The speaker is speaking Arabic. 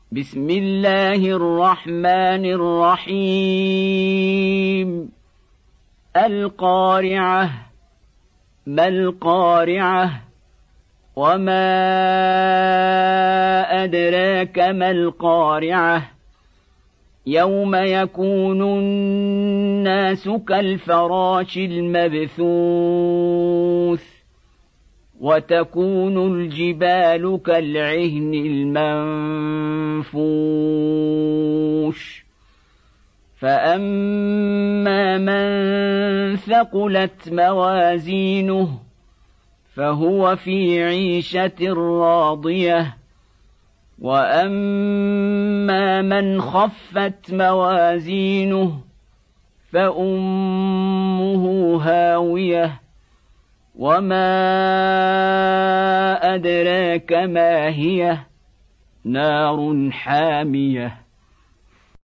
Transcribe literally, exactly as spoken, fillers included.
بسم الله الرحمن الرحيم القارعة ما القارعة وما أدراك ما القارعة يوم يكون الناس كالفراش المبثوث وتكون الجبال كالعهن المنفوش فأما من ثقلت موازينه فهو في عيشة راضية وأما من خفت موازينه فأمه هاوية وما أدراك ما هي نار حامية.